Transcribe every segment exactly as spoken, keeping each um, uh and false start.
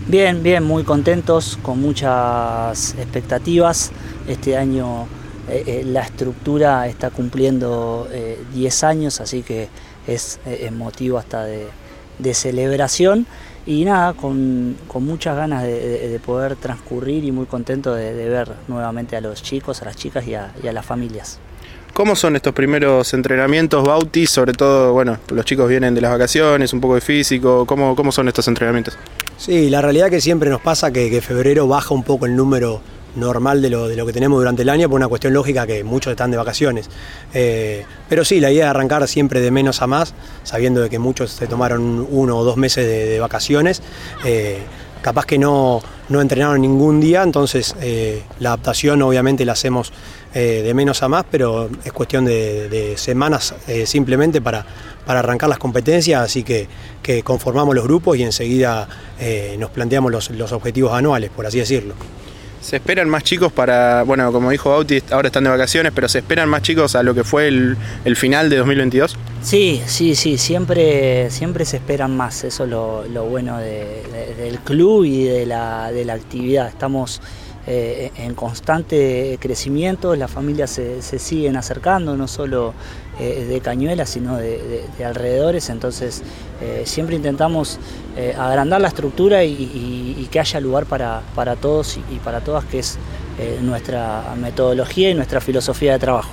Bien, bien, muy contentos, con muchas expectativas. Este año eh, eh, la estructura está cumpliendo eh, diez años, así que es eh, motivo hasta de, de celebración. Y nada, con, con muchas ganas de, de, de poder transcurrir y muy contento de, de ver nuevamente a los chicos, a las chicas y a, y a las familias. ¿Cómo son estos primeros entrenamientos, Bauti? Sobre todo, bueno, los chicos vienen de las vacaciones, un poco de físico. ¿Cómo, cómo son estos entrenamientos? Sí, la realidad que siempre nos pasa que, que febrero baja un poco el número normal de lo, de lo que tenemos durante el año por una cuestión lógica que muchos están de vacaciones. Eh, pero sí, la idea es arrancar siempre de menos a más, sabiendo de que muchos se tomaron uno o dos meses de, de vacaciones. Eh, capaz que no, no entrenaron ningún día, entonces eh, la adaptación obviamente la hacemos eh, de menos a más, pero es cuestión de, de semanas eh, simplemente para, para arrancar las competencias, así que, que conformamos los grupos y enseguida eh, nos planteamos los, los objetivos anuales, por así decirlo. ¿Se esperan más chicos para, bueno, como dijo Bauti, ahora están de vacaciones, pero se esperan más chicos a lo que fue el, el final de dos mil veintidós? Sí, sí, sí, siempre, siempre se esperan más, eso es lo, lo bueno de, de, del club y de la, de la actividad. Estamos eh, en constante crecimiento, las familias se, se siguen acercando, no solo eh, de Cañuelas, sino de, de, de alrededores, entonces eh, siempre intentamos eh, agrandar la estructura y, y, y que haya lugar para, para todos y, y para todas, que es eh, nuestra metodología y nuestra filosofía de trabajo.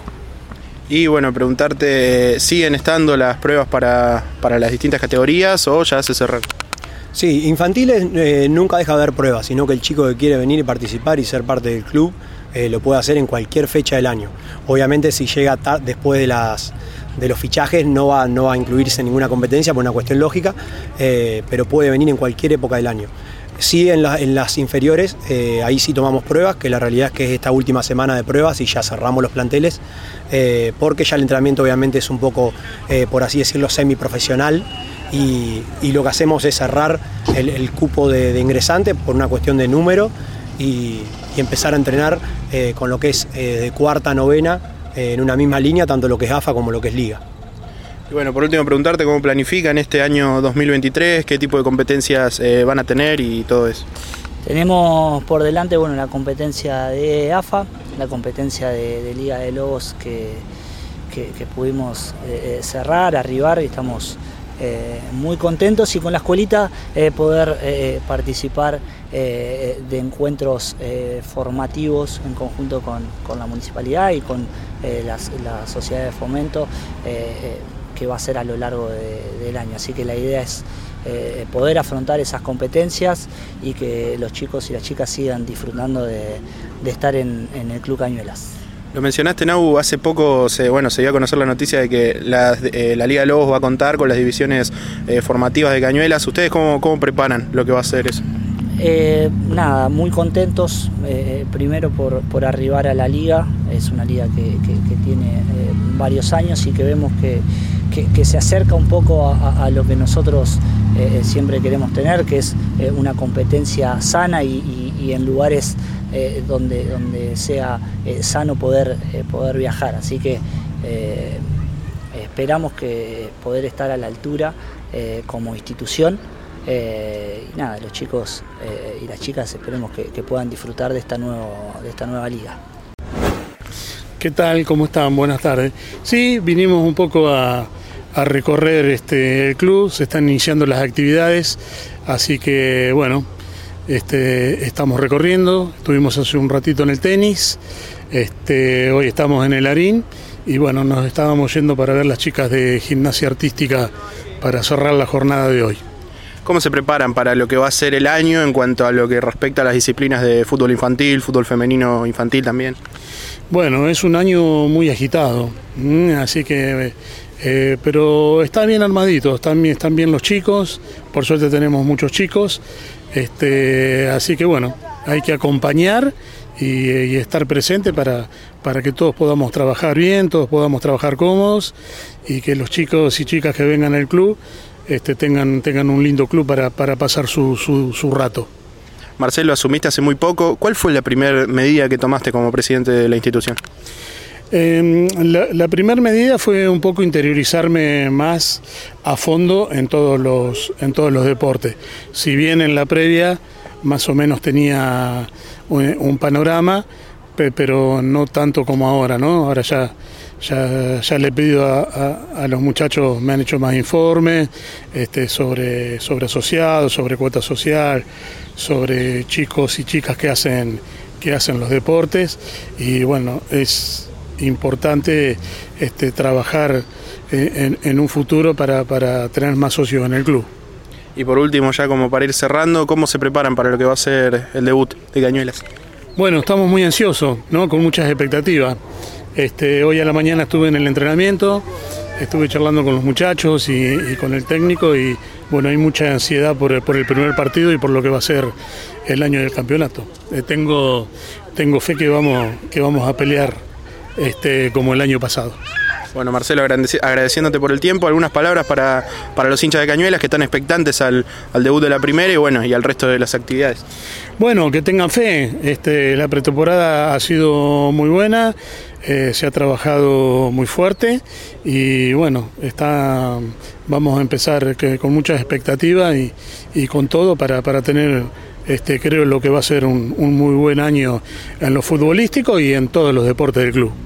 Y bueno, preguntarte, ¿siguen estando las pruebas para, para las distintas categorías o ya se cerraron? Sí, infantiles eh, nunca deja de haber pruebas, sino que el chico que quiere venir y participar y ser parte del club eh, lo puede hacer en cualquier fecha del año. Obviamente si llega después de, las, de los fichajes no va, no va a incluirse en ninguna competencia por una cuestión lógica, eh, pero puede venir en cualquier época del año. Sí, en, la, en las inferiores, eh, ahí sí tomamos pruebas, que la realidad es que es esta última semana de pruebas y ya cerramos los planteles, eh, porque ya el entrenamiento obviamente es un poco, eh, por así decirlo, semiprofesional y, y lo que hacemos es cerrar el, el cupo de, de ingresantes por una cuestión de número y, y empezar a entrenar eh, con lo que es eh, de cuarta a novena eh, en una misma línea, tanto lo que es A F A como lo que es Liga. Y bueno, por último preguntarte cómo planifican este año dos mil veintitrés, qué tipo de competencias eh, van a tener y todo eso. Tenemos por delante, bueno, la competencia de A F A, la competencia de, de Liga de Lobos que, que, que pudimos eh, cerrar, arribar y estamos eh, muy contentos, y con la escuelita eh, poder eh, participar eh, de encuentros eh, formativos en conjunto con, con la municipalidad y con eh, las, la sociedad de fomento, eh, eh, que va a ser a lo largo de, del año. Así que la idea es eh, poder afrontar esas competencias y que los chicos y las chicas sigan disfrutando de, de estar en, en el Club Cañuelas. Lo mencionaste, Nau, hace poco se, bueno, se dio a conocer la noticia de que la, eh, la Liga de Lobos va a contar con las divisiones eh, formativas de Cañuelas. ¿Ustedes cómo, cómo preparan lo que va a ser eso? Eh, nada, muy contentos, eh, primero por, por arribar a la liga. Es una liga que, que, que tiene eh, varios años y que vemos que, que, que se acerca un poco a, a lo que nosotros eh, siempre queremos tener, que es eh, una competencia sana y, y, y en lugares eh, donde, donde sea eh, sano poder, eh, poder viajar. Así que eh, esperamos que poder estar a la altura eh, como institución. Eh, y nada, los chicos eh, y las chicas esperemos que, que puedan disfrutar de esta, nuevo, de esta nueva liga. ¿Qué tal? ¿Cómo están? Buenas tardes. Sí, vinimos un poco a, a recorrer este, el club, se están iniciando las actividades, así que bueno, este, estamos recorriendo, estuvimos hace un ratito en el tenis, este, hoy estamos en el Arín y bueno, nos estábamos yendo para ver las chicas de gimnasia artística para cerrar la jornada de hoy. ¿Cómo se preparan para lo que va a ser el año en cuanto a lo que respecta a las disciplinas de fútbol infantil, fútbol femenino infantil también? Bueno, es un año muy agitado, así que, eh, pero está bien armadito, están bien, están bien los chicos, por suerte tenemos muchos chicos, este, así que bueno, hay que acompañar y, y estar presente para, para que todos podamos trabajar bien, todos podamos trabajar cómodos y que los chicos y chicas que vengan al club Este, tengan, tengan un lindo club para, para pasar su, su, su rato. Marcelo, asumiste hace muy poco. ¿Cuál fue la primera medida que tomaste como presidente de la institución? Eh, la la primera medida fue un poco interiorizarme más a fondo en todos los, en todos los deportes. Si bien en la previa más o menos tenía un, un panorama, pero no tanto como ahora, ¿no? Ahora ya, ya, ya le he pedido a, a, a los muchachos, me han hecho más informes este, sobre, sobre asociados, sobre cuota social, sobre chicos y chicas que hacen, que hacen los deportes, y bueno, es importante este, trabajar en, en un futuro para, para tener más socios en el club. Y por último, ya como para ir cerrando, ¿cómo se preparan para lo que va a ser el debut de Cañuelas? Bueno, estamos muy ansiosos, ¿no? Con muchas expectativas. Este, hoy a la mañana estuve en el entrenamiento, estuve charlando con los muchachos y, y con el técnico, y bueno, hay mucha ansiedad por, por el primer partido y por lo que va a ser el año del campeonato. Eh, tengo, tengo fe que vamos, que vamos a pelear este, como el año pasado. Bueno, Marcelo, agradeciéndote por el tiempo, algunas palabras para, para los hinchas de Cañuelas que están expectantes al, al debut de la primera y bueno, y al resto de las actividades. Bueno, que tengan fe, este, la pretemporada ha sido muy buena, eh, se ha trabajado muy fuerte y bueno, está, vamos a empezar que, con muchas expectativas y, y con todo para, para tener, este, creo, lo que va a ser un, un muy buen año en lo futbolístico y en todos los deportes del club.